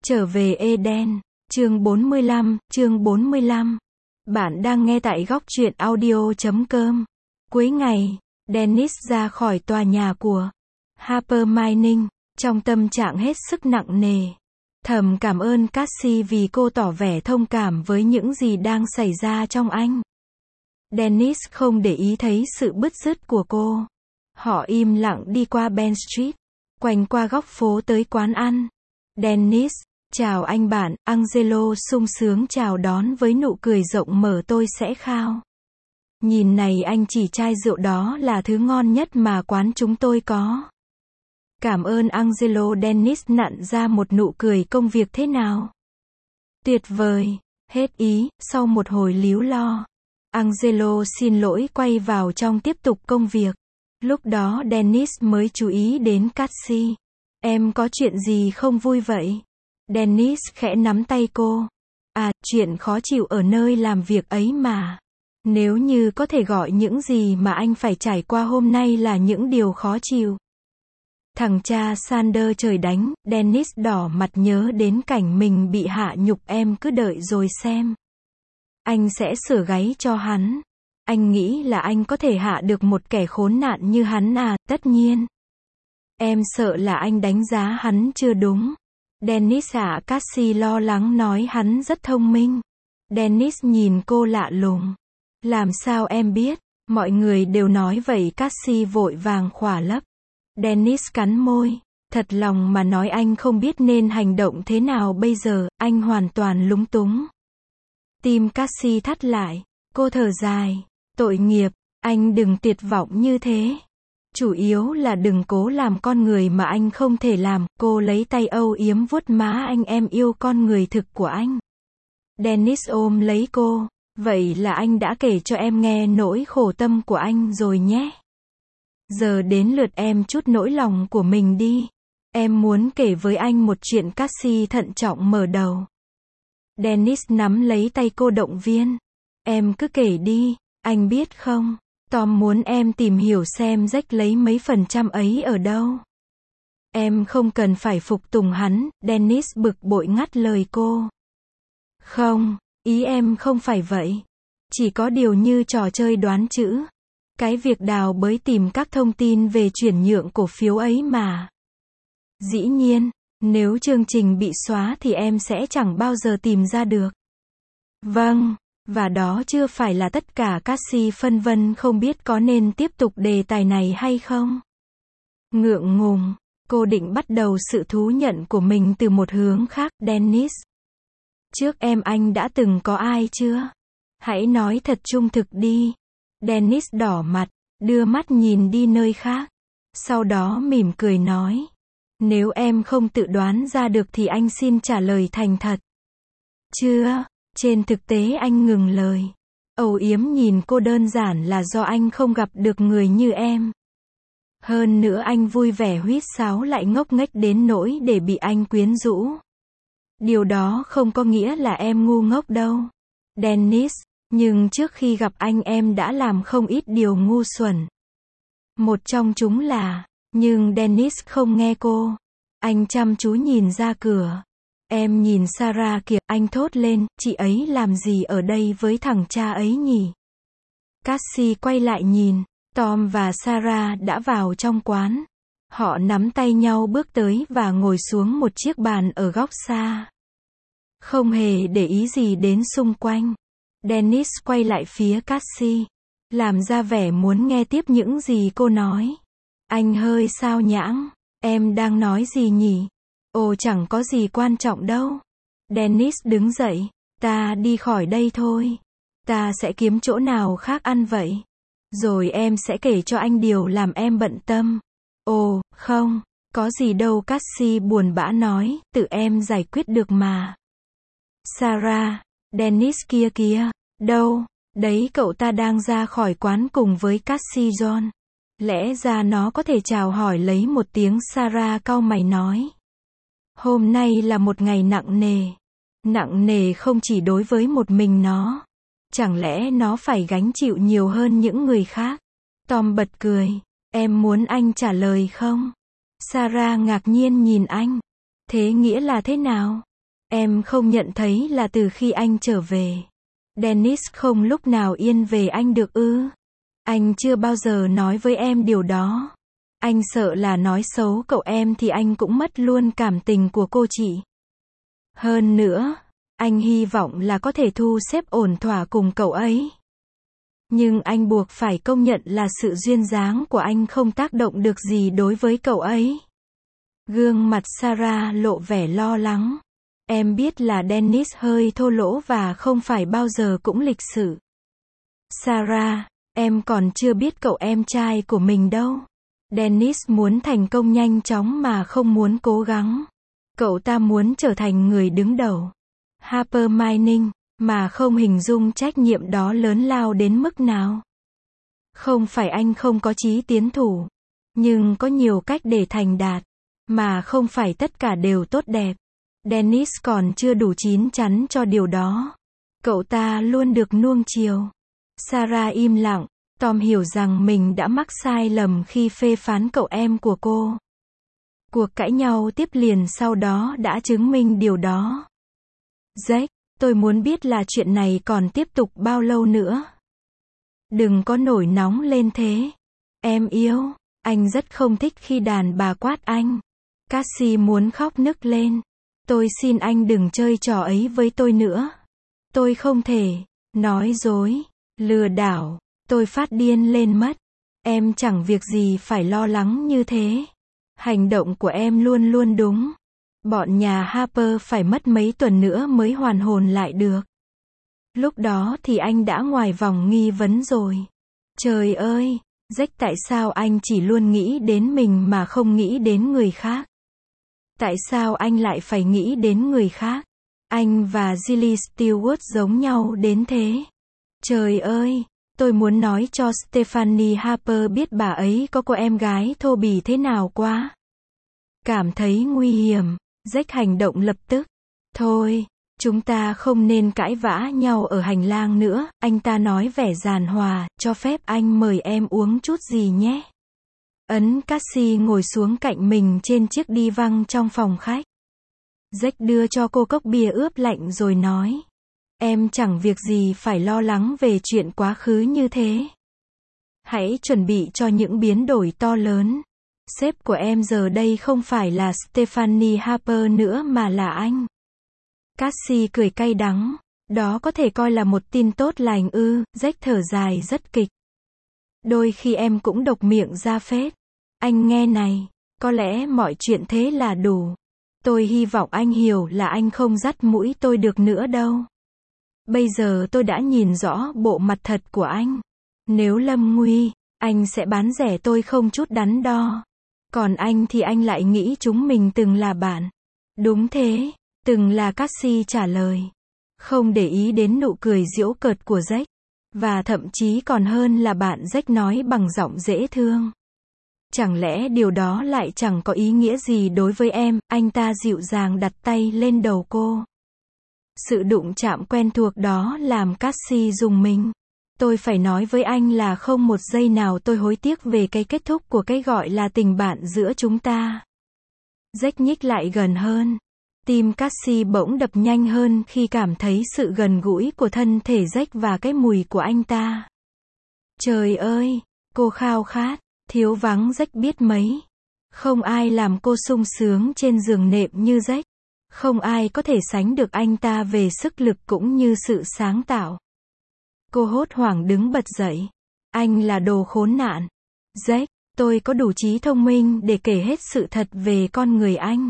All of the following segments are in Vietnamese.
Trở về Eden, chương 45. Bạn đang nghe tại góc truyện audio.com. Cuối ngày, Dennis ra khỏi tòa nhà của Harper Mining, trong tâm trạng hết sức nặng nề. Thầm cảm ơn Cassie vì cô tỏ vẻ thông cảm với những gì đang xảy ra trong anh. Dennis không để ý thấy sự bứt rứt của cô. Họ im lặng đi qua Ben Street, quanh qua góc phố tới quán ăn. Dennis, chào anh bạn, Angelo sung sướng chào đón với nụ cười rộng mở, tôi sẽ khao. Nhìn này anh, chỉ chai rượu đó là thứ ngon nhất mà quán chúng tôi có. Cảm ơn Angelo. Dennis nặn ra một nụ cười. Công việc thế nào? Tuyệt vời. Hết ý. Sau một hồi líu lo, Angelo xin lỗi quay vào trong tiếp tục công việc. Lúc đó Dennis mới chú ý đến Cassie. Em có chuyện gì không vui vậy? Dennis khẽ nắm tay cô. À, chuyện khó chịu ở nơi làm việc ấy mà. Nếu như có thể gọi những gì mà anh phải trải qua hôm nay là những điều khó chịu. Thằng cha Sander trời đánh. Dennis đỏ mặt nhớ đến cảnh mình bị hạ nhục. Em cứ đợi rồi xem. Anh sẽ sửa gáy cho hắn. Anh nghĩ là anh có thể hạ được một kẻ khốn nạn như hắn à? Tất nhiên. Em sợ là anh đánh giá hắn chưa đúng. Dennis ạ. Cassie lo lắng nói hắn rất thông minh. Dennis nhìn cô lạ lùng. Làm sao em biết? Mọi người đều nói vậy. Cassie vội vàng khỏa lấp. Dennis cắn môi. Thật lòng mà nói anh không biết nên hành động thế nào bây giờ. Anh hoàn toàn lúng túng. Tim Cassie thắt lại. Cô thở dài. Tội nghiệp. Anh đừng tuyệt vọng như thế. Chủ yếu là đừng cố làm con người mà anh không thể làm. Cô lấy tay âu yếm vuốt má anh. Em yêu con người thực của anh. Dennis ôm lấy cô. Vậy là anh đã kể cho em nghe nỗi khổ tâm của anh rồi nhé. Giờ đến lượt em trút nỗi lòng của mình đi. Em muốn kể với anh một chuyện. Cassie thận trọng mở đầu. Dennis nắm lấy tay cô động viên. Em cứ kể đi. Anh biết không, Tom muốn em tìm hiểu xem Jack lấy mấy % ấy ở đâu. Em không cần phải phục tùng hắn. Dennis bực bội ngắt lời cô. Không, ý em không phải vậy. Chỉ có điều như trò chơi đoán chữ. Cái việc đào bới tìm các thông tin về chuyển nhượng cổ phiếu ấy mà. Dĩ nhiên, nếu chương trình bị xóa thì em sẽ chẳng bao giờ tìm ra được. Vâng. Và đó chưa phải là tất cả. Cassie phân vân không biết có nên tiếp tục đề tài này hay không. Ngượng ngùng, cô định bắt đầu sự thú nhận của mình từ một hướng khác. Dennis, trước em anh đã từng có ai chưa? Hãy nói thật trung thực đi. Dennis đỏ mặt, đưa mắt nhìn đi nơi khác. Sau đó mỉm cười nói. Nếu em không tự đoán ra được thì anh xin trả lời thành thật. Chưa. Trên thực tế anh ngừng lời. Âu yếm nhìn cô đơn giản là do anh không gặp được người như em. Hơn nữa anh vui vẻ huýt sáo lại ngốc nghếch đến nỗi để bị anh quyến rũ. Điều đó không có nghĩa là em ngu ngốc đâu. Dennis, nhưng trước khi gặp anh em đã làm không ít điều ngu xuẩn. Một trong chúng là, nhưng Dennis không nghe cô. Anh chăm chú nhìn ra cửa. Em nhìn Sarah kìa, anh thốt lên, chị ấy làm gì ở đây với thằng cha ấy nhỉ? Cassie quay lại nhìn, Tom và Sarah đã vào trong quán. Họ nắm tay nhau bước tới và ngồi xuống một chiếc bàn ở góc xa. Không hề để ý gì đến xung quanh. Dennis quay lại phía Cassie, làm ra vẻ muốn nghe tiếp những gì cô nói. Anh hơi xao nhãng, em đang nói gì nhỉ? Ồ, chẳng có gì quan trọng đâu. Dennis đứng dậy. Ta đi khỏi đây thôi. Ta sẽ kiếm chỗ nào khác ăn vậy. Rồi em sẽ kể cho anh điều làm em bận tâm. Ồ, không, có gì đâu. Cassie buồn bã nói, tự em giải quyết được mà. Sarah, Dennis kia kìa. Đâu? Đấy, cậu ta đang ra khỏi quán cùng với Cassie John. Lẽ ra nó có thể chào hỏi lấy một tiếng. Sarah cau mày nói. Hôm nay là một ngày nặng nề. Nặng nề không chỉ đối với một mình nó. Chẳng lẽ nó phải gánh chịu nhiều hơn những người khác? Tom bật cười. Em muốn anh trả lời không? Sarah ngạc nhiên nhìn anh. Thế nghĩa là thế nào? Em không nhận thấy là từ khi anh trở về, Dennis không lúc nào yên về anh được ư? Anh chưa bao giờ nói với em điều đó. Anh sợ là nói xấu cậu em thì anh cũng mất luôn cảm tình của cô chị. Hơn nữa, anh hy vọng là có thể thu xếp ổn thỏa cùng cậu ấy. Nhưng anh buộc phải công nhận là sự duyên dáng của anh không tác động được gì đối với cậu ấy. Gương mặt Sarah lộ vẻ lo lắng. Em biết là Dennis hơi thô lỗ và không phải bao giờ cũng lịch sự. Sarah, em còn chưa biết cậu em trai của mình đâu. Dennis muốn thành công nhanh chóng mà không muốn cố gắng. Cậu ta muốn trở thành người đứng đầu. Harper Mining, mà không hình dung trách nhiệm đó lớn lao đến mức nào. Không phải anh không có chí tiến thủ, nhưng có nhiều cách để thành đạt, mà không phải tất cả đều tốt đẹp. Dennis còn chưa đủ chín chắn cho điều đó. Cậu ta luôn được nuông chiều. Sarah im lặng. Tom hiểu rằng mình đã mắc sai lầm khi phê phán cậu em của cô. Cuộc cãi nhau tiếp liền sau đó đã chứng minh điều đó. Jack, tôi muốn biết là chuyện này còn tiếp tục bao lâu nữa. Đừng có nổi nóng lên thế. Em yêu, anh rất không thích khi đàn bà quát anh. Cassie muốn khóc nức lên. Tôi xin anh đừng chơi trò ấy với tôi nữa. Tôi không thể. Nói dối, lừa đảo. Tôi phát điên lên mất. Em chẳng việc gì phải lo lắng như thế. Hành động của em luôn luôn đúng. Bọn nhà Harper phải mất mấy tuần nữa mới hoàn hồn lại được. Lúc đó thì anh đã ngoài vòng nghi vấn rồi. Trời ơi, Jack, tại sao anh chỉ luôn nghĩ đến mình mà không nghĩ đến người khác? Tại sao anh lại phải nghĩ đến người khác? Anh và Gilly Stewart giống nhau đến thế. Trời ơi, tôi muốn nói cho Stephanie Harper biết bà ấy có cô em gái thô bỉ thế nào quá. Cảm thấy nguy hiểm, Jack hành động lập tức. Thôi, chúng ta không nên cãi vã nhau ở hành lang nữa, anh ta nói vẻ giàn hòa, cho phép anh mời em uống chút gì nhé. Cassie ngồi xuống cạnh mình trên chiếc đi văng trong phòng khách. Jack đưa cho cô cốc bia ướp lạnh rồi nói. Em chẳng việc gì phải lo lắng về chuyện quá khứ như thế. Hãy chuẩn bị cho những biến đổi to lớn. Sếp của em giờ đây không phải là Stephanie Harper nữa mà là anh. Cassie cười cay đắng. Đó có thể coi là một tin tốt lành ư? Jack thở dài rất kịch. Đôi khi em cũng độc miệng ra phết. Anh nghe này, có lẽ mọi chuyện thế là đủ. Tôi hy vọng anh hiểu là anh không dắt mũi tôi được nữa đâu. Bây giờ tôi đã nhìn rõ bộ mặt thật của anh. Nếu lâm nguy, anh sẽ bán rẻ tôi không chút đắn đo. Còn anh thì anh lại nghĩ chúng mình từng là bạn. Đúng thế, từng là, Cassie trả lời. Không để ý đến nụ cười giễu cợt của Jack. Và thậm chí còn hơn là bạn, Jack nói bằng giọng dễ thương. Chẳng lẽ điều đó lại chẳng có ý nghĩa gì đối với em? Anh ta dịu dàng đặt tay lên đầu cô. Sự đụng chạm quen thuộc đó làm Cassie rùng mình. Tôi phải nói với anh là không một giây nào tôi hối tiếc về cái kết thúc của cái gọi là tình bạn giữa chúng ta. Jack nhích lại gần hơn. Tim Cassie bỗng đập nhanh hơn khi cảm thấy sự gần gũi của thân thể Jack và cái mùi của anh ta. Trời ơi, cô khao khát, thiếu vắng Jack biết mấy. Không ai làm cô sung sướng trên giường nệm như Jack. Không ai có thể sánh được anh ta về sức lực cũng như sự sáng tạo. Cô hốt hoảng đứng bật dậy. Anh là đồ khốn nạn. Jack, tôi có đủ trí thông minh để kể hết sự thật về con người anh.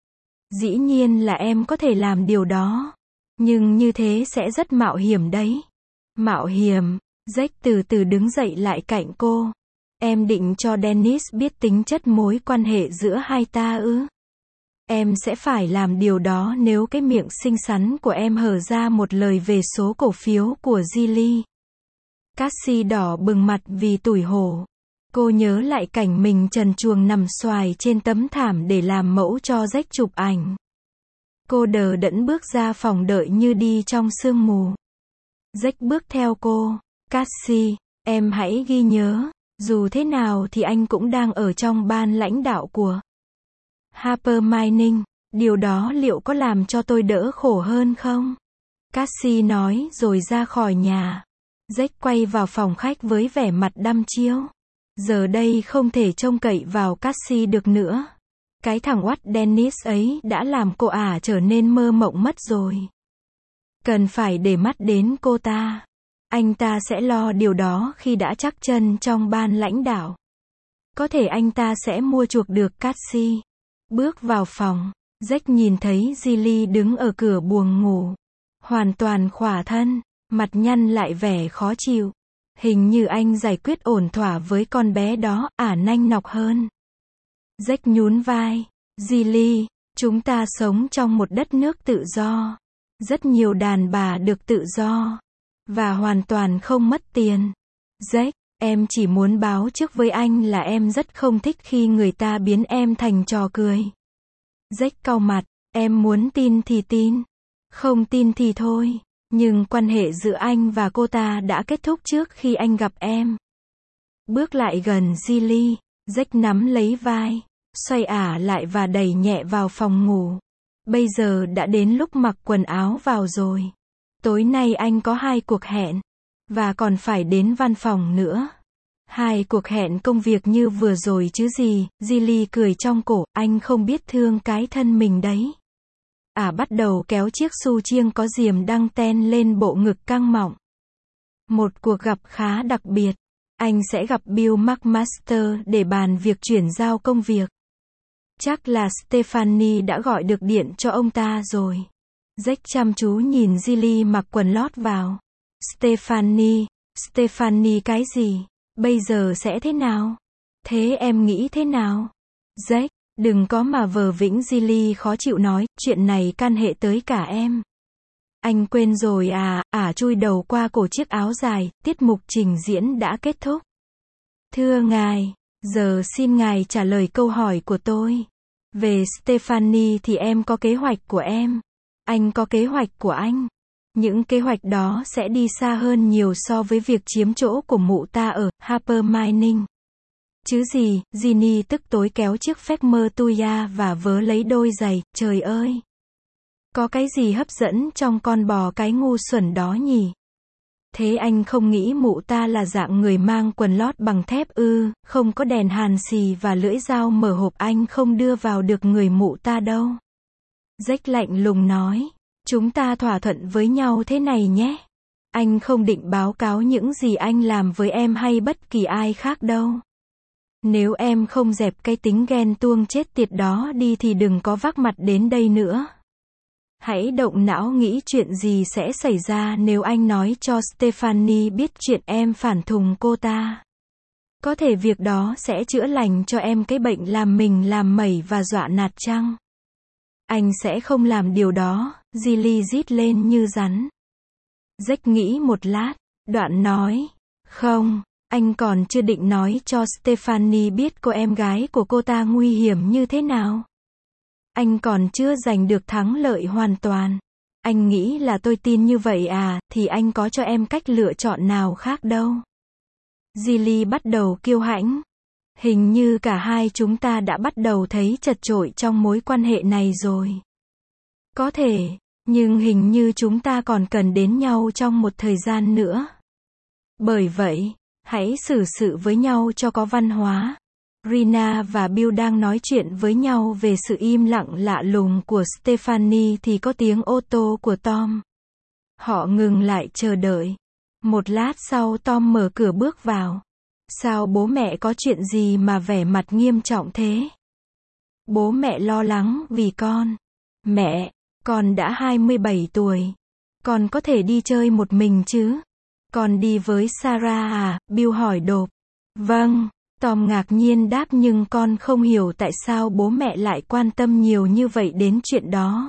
Dĩ nhiên là em có thể làm điều đó. Nhưng như thế sẽ rất mạo hiểm đấy. Mạo hiểm. Jack từ từ đứng dậy lại cạnh cô. Em định cho Dennis biết tính chất mối quan hệ giữa hai ta ư? Em sẽ phải làm điều đó nếu cái miệng xinh xắn của em hở ra một lời về số cổ phiếu của Gilly. Cassie đỏ bừng mặt vì tủi hổ. Cô nhớ lại cảnh mình trần truồng nằm xoài trên tấm thảm để làm mẫu cho Jack chụp ảnh. Cô đờ đẫn bước ra phòng đợi như đi trong sương mù. Jack bước theo cô. Cassie, em hãy ghi nhớ, dù thế nào thì anh cũng đang ở trong ban lãnh đạo của Harper Mining. Điều đó liệu có làm cho tôi đỡ khổ hơn không? Cassie nói rồi ra khỏi nhà. Jack quay vào phòng khách với vẻ mặt đăm chiêu. Giờ đây không thể trông cậy vào Cassie được nữa. Cái thằng oắt Dennis ấy đã làm cô ả trở nên mơ mộng mất rồi. Cần phải để mắt đến cô ta. Anh ta sẽ lo điều đó khi đã chắc chân trong ban lãnh đạo. Có thể anh ta sẽ mua chuộc được Cassie. Bước vào phòng, Jack nhìn thấy Gilly đứng ở cửa buồng ngủ. Hoàn toàn khỏa thân, mặt nhăn lại vẻ khó chịu. Hình như anh giải quyết ổn thỏa với con bé đó, ả nanh nọc hơn. Jack nhún vai. Gilly, chúng ta sống trong một đất nước tự do. Rất nhiều đàn bà được tự do. Và hoàn toàn không mất tiền. Jack, em chỉ muốn báo trước với anh là em rất không thích khi người ta biến em thành trò cười. Jack cau mặt, em muốn tin thì tin. Không tin thì thôi. Nhưng quan hệ giữa anh và cô ta đã kết thúc trước khi anh gặp em. Bước lại gần Gilly, Jack nắm lấy vai, xoay ả lại và đẩy nhẹ vào phòng ngủ. Bây giờ đã đến lúc mặc quần áo vào rồi. Tối nay anh có 2 cuộc hẹn. Và còn phải đến văn phòng nữa. 2 cuộc hẹn công việc như vừa rồi chứ gì. Gilly cười trong cổ, anh không biết thương cái thân mình đấy. Ả bắt đầu kéo chiếc xu chiêng có diềm đăng ten lên bộ ngực căng mọng. Một cuộc gặp khá đặc biệt. Anh sẽ gặp Bill McMaster để bàn việc chuyển giao công việc. Chắc là Stephanie đã gọi được điện cho ông ta rồi. Jack chăm chú nhìn Gilly mặc quần lót vào. Stephanie cái gì? Bây giờ sẽ thế nào? Thế em nghĩ thế nào? Jack, đừng có mà vờ vĩnh. Gilly khó chịu nói, chuyện này can hệ tới cả em. Anh quên rồi à? Ả chui đầu qua cổ chiếc áo dài, tiết mục trình diễn đã kết thúc. Thưa ngài, giờ xin ngài trả lời câu hỏi của tôi. Về Stephanie thì em có kế hoạch của em. Anh có kế hoạch của anh. Những kế hoạch đó sẽ đi xa hơn nhiều so với việc chiếm chỗ của mụ ta ở Harper Mining. Chứ gì, Ginny tức tối kéo chiếc phép mơ tuya và vớ lấy đôi giày, trời ơi. Có cái gì hấp dẫn trong con bò cái ngu xuẩn đó nhỉ? Thế anh không nghĩ mụ ta là dạng người mang quần lót bằng thép ư? Không có đèn hàn xì và lưỡi dao mở hộp anh không đưa vào được người mụ ta đâu. Jack lạnh lùng nói. Chúng ta thỏa thuận với nhau thế này nhé. Anh không định báo cáo những gì anh làm với em hay bất kỳ ai khác đâu. Nếu em không dẹp cái tính ghen tuông chết tiệt đó đi thì đừng có vác mặt đến đây nữa. Hãy động não nghĩ chuyện gì sẽ xảy ra nếu anh nói cho Stephanie biết chuyện em phản thùng cô ta. Có thể việc đó sẽ chữa lành cho em cái bệnh làm mình làm mẩy và dọa nạt chăng? Anh sẽ không làm điều đó, Gilly rít lên như rắn. Jack nghĩ một lát, đoạn nói, không, anh còn chưa định nói cho Stephanie biết cô em gái của cô ta nguy hiểm như thế nào. Anh còn chưa giành được thắng lợi hoàn toàn. Anh nghĩ là tôi tin như vậy à, thì anh có cho em cách lựa chọn nào khác đâu. Gilly bắt đầu kiêu hãnh. Hình như cả hai chúng ta đã bắt đầu thấy chật chội trong mối quan hệ này rồi. Có thể, nhưng hình như chúng ta còn cần đến nhau trong một thời gian nữa. Bởi vậy, hãy xử sự với nhau cho có văn hóa. Rina và Bill đang nói chuyện với nhau về sự im lặng lạ lùng của Stephanie thì có tiếng ô tô của Tom. Họ ngừng lại chờ đợi. Một lát sau Tom mở cửa bước vào. Sao bố mẹ có chuyện gì mà vẻ mặt nghiêm trọng thế? Bố mẹ lo lắng vì con. Mẹ, con đã 27 tuổi. Con có thể đi chơi một mình chứ? Con đi với Sarah à? Bill hỏi đột. Vâng, Tom ngạc nhiên đáp nhưng con không hiểu tại sao bố mẹ lại quan tâm nhiều như vậy đến chuyện đó.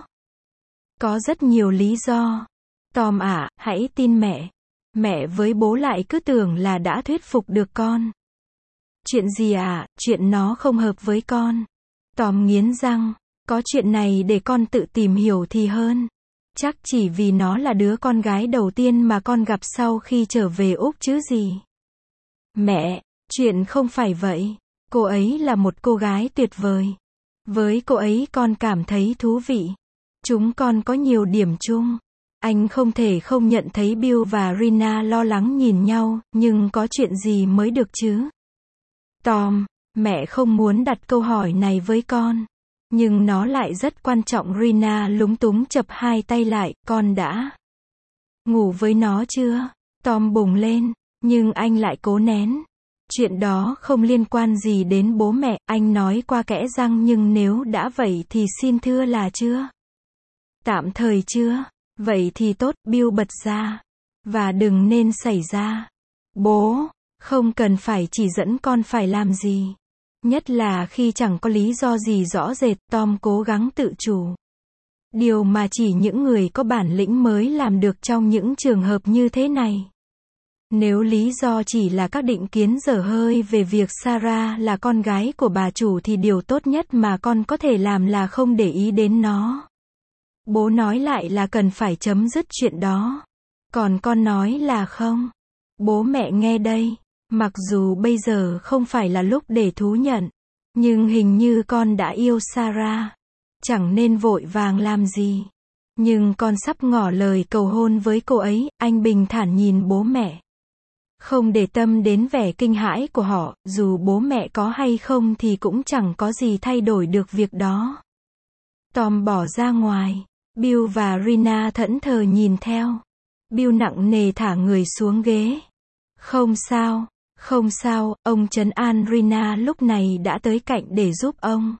Có rất nhiều lý do. Tom ạ, hãy tin mẹ. Mẹ với bố lại cứ tưởng là đã thuyết phục được con. Chuyện gì ạ? Chuyện nó không hợp với con. Tom nghiến răng. Có chuyện này để con tự tìm hiểu thì hơn. Chắc chỉ vì nó là đứa con gái đầu tiên mà con gặp sau khi trở về Úc chứ gì. Mẹ, chuyện không phải vậy. Cô ấy là một cô gái tuyệt vời. Với cô ấy con cảm thấy thú vị. Chúng con có nhiều điểm chung. Anh không thể không nhận thấy Bill và Rina lo lắng nhìn nhau, nhưng có chuyện gì mới được chứ? Tom, mẹ không muốn đặt câu hỏi này với con. Nhưng nó lại rất quan trọng. Rina lúng túng chập hai tay lại, con đã ngủ với nó chưa? Tom bùng lên, nhưng anh lại cố nén. Chuyện đó không liên quan gì đến bố mẹ, anh nói qua kẽ răng, nhưng nếu đã vậy thì xin thưa là chưa? Tạm thời chưa? Vậy thì tốt, Bill bật ra. Và đừng nên xảy ra. Bố, không cần phải chỉ dẫn con phải làm gì. Nhất là khi chẳng có lý do gì rõ rệt. Tom cố gắng tự chủ. Điều mà chỉ những người có bản lĩnh mới làm được trong những trường hợp như thế này. Nếu lý do chỉ là các định kiến dở hơi về việc Sarah là con gái của bà chủ thì điều tốt nhất mà con có thể làm là không để ý đến nó. Bố nói lại là cần phải chấm dứt chuyện đó. Còn con nói là không. Bố mẹ nghe đây. Mặc dù bây giờ không phải là lúc để thú nhận. Nhưng hình như con đã yêu Sarah. Chẳng nên vội vàng làm gì. Nhưng con sắp ngỏ lời cầu hôn với cô ấy. Anh bình thản nhìn bố mẹ. Không để tâm đến vẻ kinh hãi của họ. Dù bố mẹ có hay không thì cũng chẳng có gì thay đổi được việc đó. Tom bỏ ra ngoài. Bill và Rina thẫn thờ nhìn theo. Bill nặng nề thả người xuống ghế. Không sao, không sao, ông trấn an. Rina lúc này đã tới cạnh để giúp ông.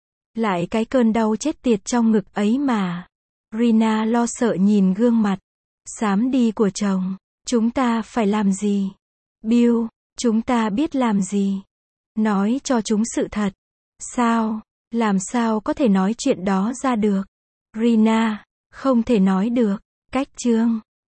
Lại cái cơn đau chết tiệt trong ngực ấy mà. Rina lo sợ nhìn gương mặt xám đi của chồng. Chúng ta phải làm gì? Bill, chúng ta biết làm gì? Nói cho chúng sự thật. Sao? Làm sao có thể nói chuyện đó ra được? Rina, không thể nói được. Cách chương